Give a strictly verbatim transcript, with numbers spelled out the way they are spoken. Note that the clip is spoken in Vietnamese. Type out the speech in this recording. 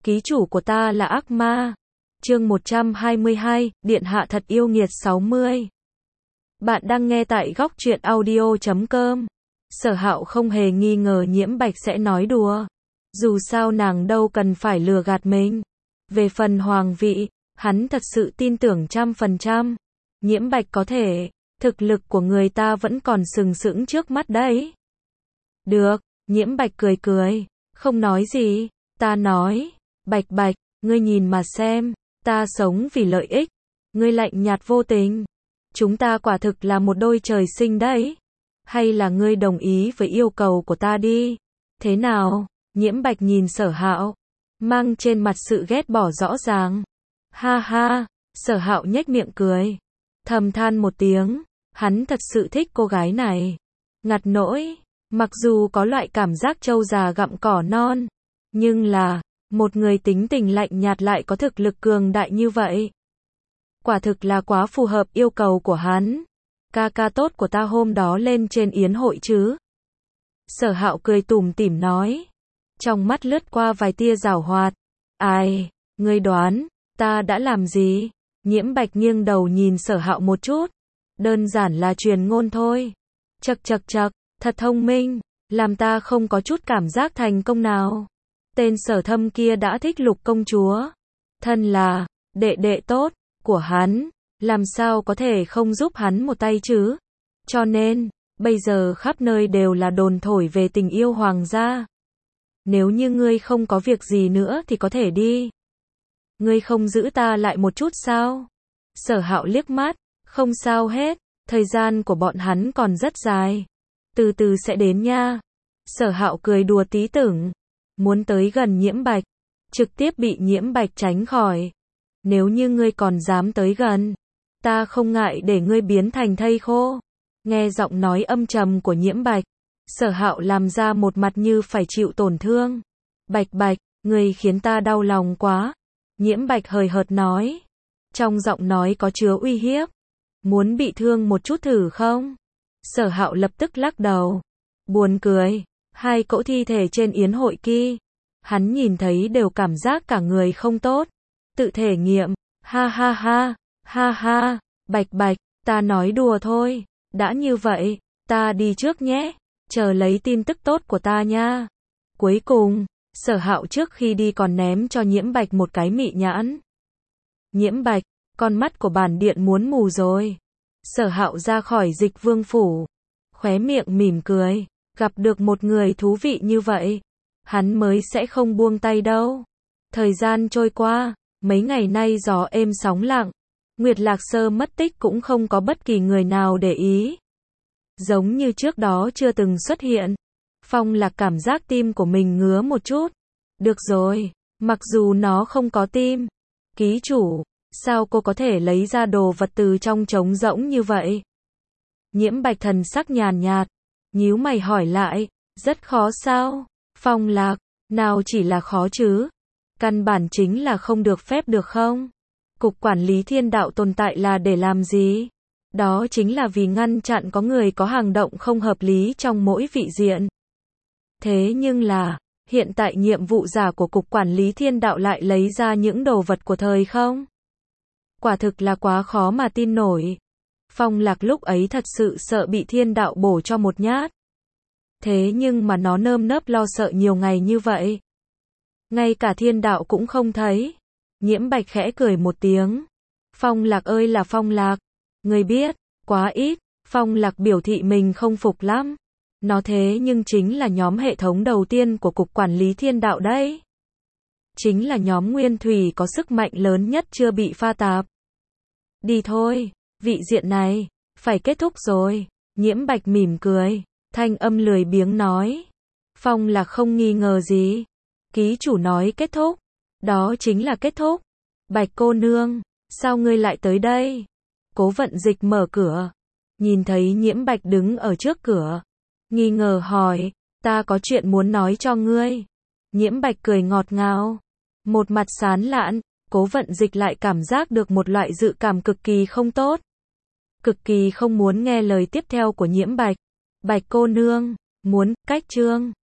ký chủ của ta là ác ma. Chương một trăm hai mươi hai, Điện hạ thật yêu nghiệt sáu mươi. Bạn đang nghe tại góc truyện audio chấm com. Sở Hạo không hề nghi ngờ Nhiễm Bạch sẽ nói đùa. Dù sao nàng đâu cần phải lừa gạt mình. Về phần hoàng vị, hắn thật sự tin tưởng trăm phần trăm. Nhiễm Bạch có thể, thực lực của người ta vẫn còn sừng sững trước mắt đấy. Được, Nhiễm Bạch cười cười, không nói gì. Ta nói, Bạch Bạch, ngươi nhìn mà xem, ta sống vì lợi ích, ngươi lạnh nhạt vô tình. Chúng ta quả thực là một đôi trời sinh đấy. Hay là ngươi đồng ý với yêu cầu của ta đi? Thế nào? Nhiễm Bạch nhìn Sở Hạo, mang trên mặt sự ghét bỏ rõ ràng. Ha ha, Sở Hạo nhếch miệng cười, thầm than một tiếng, hắn thật sự thích cô gái này. Ngặt nỗi, mặc dù có loại cảm giác trâu già gặm cỏ non, nhưng là, một người tính tình lạnh nhạt lại có thực lực cường đại như vậy. Quả thực là quá phù hợp yêu cầu của hắn. Ca ca tốt của ta hôm đó lên trên yến hội chứ? Sở Hạo cười tủm tỉm nói, trong mắt lướt qua vài tia giảo hoạt. Ai, ngươi đoán, ta đã làm gì? Nhiễm Bạch nghiêng đầu nhìn Sở Hạo một chút. Đơn giản là truyền ngôn thôi. Chậc chậc chậc, thật thông minh, làm ta không có chút cảm giác thành công nào. Tên Sở Thâm kia đã thích Lục công chúa. Thân là đệ đệ tốt của hắn, làm sao có thể không giúp hắn một tay chứ? Cho nên, bây giờ khắp nơi đều là đồn thổi về tình yêu hoàng gia. Nếu như ngươi không có việc gì nữa thì có thể đi. Ngươi không giữ ta lại một chút sao? Sở Hạo liếc mắt, không sao hết, thời gian của bọn hắn còn rất dài. Từ từ sẽ đến nha. Sở Hạo cười đùa tí tưởng, muốn tới gần Nhiễm Bạch, trực tiếp bị Nhiễm Bạch tránh khỏi. Nếu như ngươi còn dám tới gần, ta không ngại để ngươi biến thành thây khô. Nghe giọng nói âm trầm của Nhiễm Bạch, Sở Hạo làm ra một mặt như phải chịu tổn thương. Bạch Bạch, ngươi khiến ta đau lòng quá. Nhiễm Bạch hời hợt nói, trong giọng nói có chứa uy hiếp. Muốn bị thương một chút thử không? Sở Hạo lập tức lắc đầu, buồn cười. Hai cỗ thi thể trên yến hội kia, hắn nhìn thấy đều cảm giác cả người không tốt. Tự thể nghiệm, ha ha ha, ha ha, Bạch Bạch, ta nói đùa thôi. Đã như vậy, ta đi trước nhé, chờ lấy tin tức tốt của ta nha. Cuối cùng, Sở Hạo trước khi đi còn ném cho Nhiễm Bạch một cái mị nhãn. Nhiễm Bạch, con mắt của bản điện muốn mù rồi. Sở Hạo ra khỏi Dịch Vương phủ, khóe miệng mỉm cười, gặp được một người thú vị như vậy, hắn mới sẽ không buông tay đâu. Thời gian trôi qua, mấy ngày nay gió êm sóng lặng, Nguyệt Lạc Sơ mất tích cũng không có bất kỳ người nào để ý. Giống như trước đó chưa từng xuất hiện. Phong Lạc cảm giác tim của mình ngứa một chút. Được rồi, mặc dù nó không có tim. Ký chủ, sao cô có thể lấy ra đồ vật từ trong trống rỗng như vậy? Nhiễm Bạch thần sắc nhàn nhạt, nhíu mày hỏi lại, rất khó sao? Phong Lạc, nào chỉ là khó chứ? Căn bản chính là không được phép được không? Cục quản lý thiên đạo tồn tại là để làm gì? Đó chính là vì ngăn chặn có người có hành động không hợp lý trong mỗi vị diện. Thế nhưng là, hiện tại nhiệm vụ giả của cục quản lý thiên đạo lại lấy ra những đồ vật của thời không? Quả thực là quá khó mà tin nổi. Phong Lạc lúc ấy thật sự sợ bị thiên đạo bổ cho một nhát. Thế nhưng mà nó nơm nớp lo sợ nhiều ngày như vậy. Ngay cả thiên đạo cũng không thấy. Nhiễm Bạch khẽ cười một tiếng. Phong Lạc ơi là Phong Lạc. Người biết, quá ít. Phong Lạc biểu thị mình không phục lắm. Nó thế nhưng chính là nhóm hệ thống đầu tiên của cục quản lý thiên đạo đấy. Chính là nhóm nguyên thủy có sức mạnh lớn nhất chưa bị pha tạp. Đi thôi, vị diện này, phải kết thúc rồi. Nhiễm Bạch mỉm cười, thanh âm lười biếng nói. Phong Lạc không nghi ngờ gì. Ký chủ nói kết thúc, đó chính là kết thúc. Bạch cô nương, sao ngươi lại tới đây? Cố Vận Dịch mở cửa, nhìn thấy Nhiễm Bạch đứng ở trước cửa, nghi ngờ hỏi, ta có chuyện muốn nói cho ngươi. Nhiễm Bạch cười ngọt ngào, một mặt sán lạn. Cố Vận Dịch lại cảm giác được một loại dự cảm cực kỳ không tốt. Cực kỳ không muốn nghe lời tiếp theo của Nhiễm Bạch. Bạch cô nương, muốn cách chương.